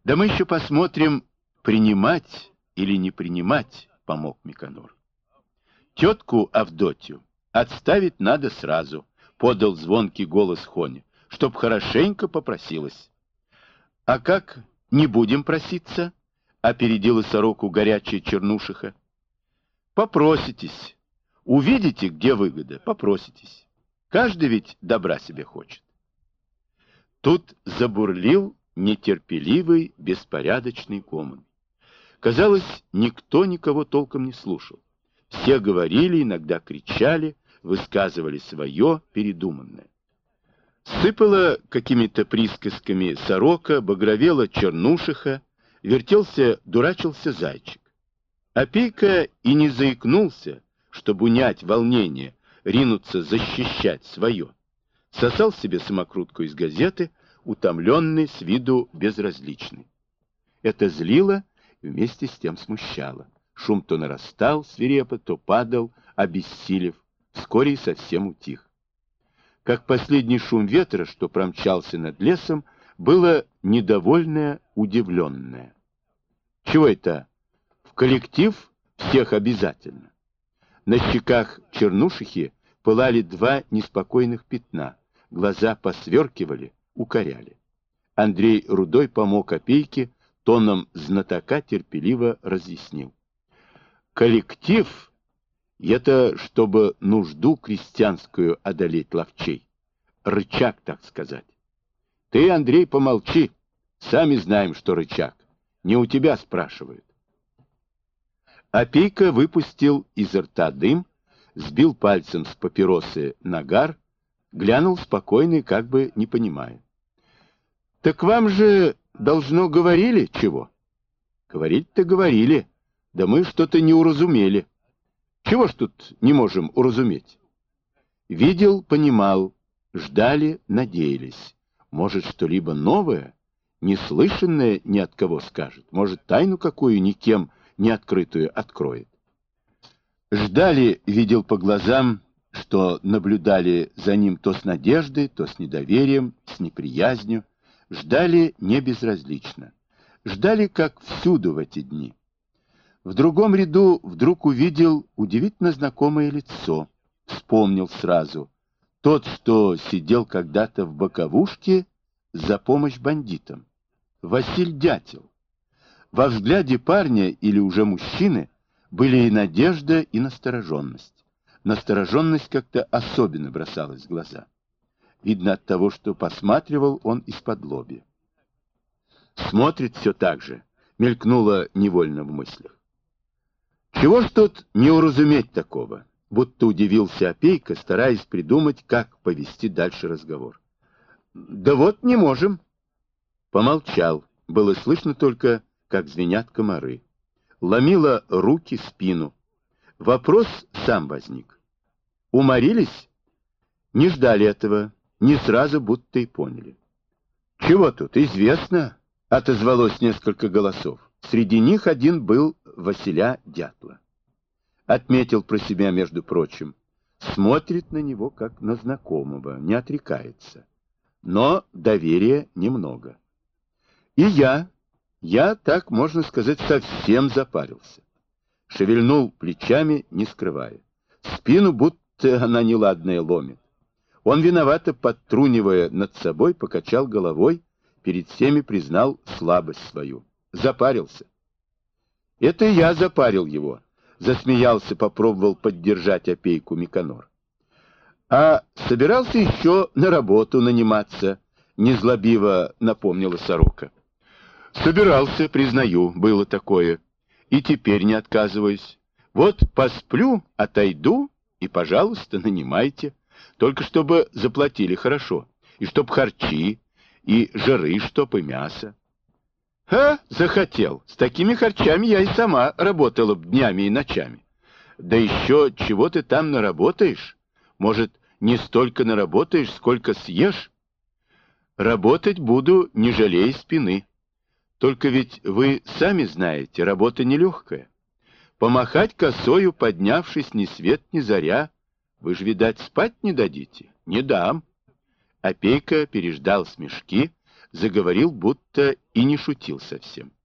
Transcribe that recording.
Да мы еще посмотрим, принимать или не принимать, помог Миконор. Тетку Авдотью отставить надо сразу, подал звонкий голос Хоня, чтоб хорошенько попросилась. А как не будем проситься? Опередила сороку горячая Чернушиха. Попроситесь. Увидите, где выгода, попроситесь. Каждый ведь добра себе хочет. Тут забурлил нетерпеливый, беспорядочный гомон. Казалось, никто никого толком не слушал. Все говорили, иногда кричали, высказывали свое передуманное. Сыпала какими-то присказками сорока, багровела Чернушиха, вертелся, дурачился зайчик. Опейка и не заикнулся, чтобы унять волнение, ринуться защищать свое. Сосал себе самокрутку из газеты, утомленный, с виду безразличный. Это злило, вместе с тем смущало. Шум то нарастал свирепо, то падал, обессилев, вскоре и совсем утих. Как последний шум ветра, что промчался над лесом, было недовольное, удивленное. Чего это? В коллектив всех обязательно. На щеках Чернушихи пылали два неспокойных пятна, глаза посверкивали, укоряли. Андрей Рудой помог Опейке, тоном знатока терпеливо разъяснил. Коллектив — это чтобы нужду крестьянскую одолеть ловчей. Рычаг, так сказать. Ты, Андрей, помолчи. Сами знаем, что рычаг. Не у тебя спрашивают. Опейка выпустил изо рта дым, сбил пальцем с папиросы нагар, глянул спокойно и как бы не понимая. «Так вам же, должно, говорили чего?» «Говорить-то говорили, да мы что-то не уразумели. Чего ж тут не можем уразуметь?» Видел, понимал, ждали, надеялись. Может, что-либо новое, неслышанное ни от кого скажет, может, тайну какую никем не открытую откроет. Ждали, видел по глазам, что наблюдали за ним то с надеждой, то с недоверием, с неприязнью. Ждали не безразлично. Ждали, как всюду в эти дни. В другом ряду вдруг увидел удивительно знакомое лицо. Вспомнил сразу. Тот, что сидел когда-то в боковушке за помощь бандитам. Василь Дятел. Во взгляде парня или уже мужчины были и надежда, и настороженность. Настороженность как-то особенно бросалась в глаза. Видно от того, что посматривал он из-под лобья. Смотрит все так же, мелькнуло невольно в мыслях. Чего ж тут не уразуметь такого? Будто удивился Опейка, стараясь придумать, как повести дальше разговор. Да вот не можем. Помолчал. Было слышно только, как звенят комары. Ломило руки, спину. Вопрос сам возник. Уморились? Не ждали этого. Не сразу будто и поняли. «Чего тут? Известно», — отозвалось несколько голосов. Среди них один был Василя Дятла. Отметил про себя, между прочим. Смотрит на него, как на знакомого, не отрекается. Но доверия немного. И я, так можно сказать, совсем запарился. Шевельнул плечами, не скрывая. Спину будто она неладная ломит. Он, виновато подтрунивая над собой, покачал головой, перед всеми признал слабость свою. Запарился. Это я запарил его. Засмеялся, попробовал поддержать Опейку Миконор. А собирался еще на работу наниматься, незлобиво напомнила сорока. Собирался, признаю, было такое. И теперь не отказываюсь. Вот посплю, отойду, и, пожалуйста, нанимайте. Только чтобы заплатили хорошо, и чтоб харчи, и жиры, чтоб и мясо. Захотел. С такими харчами я и сама работала б днями и ночами. Да еще чего ты там наработаешь? Может, не столько наработаешь, сколько съешь? Работать буду, не жалея спины. Только ведь вы сами знаете, работа нелегкая. Помахать косою, поднявшись ни свет ни заря, вы же, видать, спать не дадите? Не дам. Опейка переждал смешки, заговорил, будто и не шутил совсем.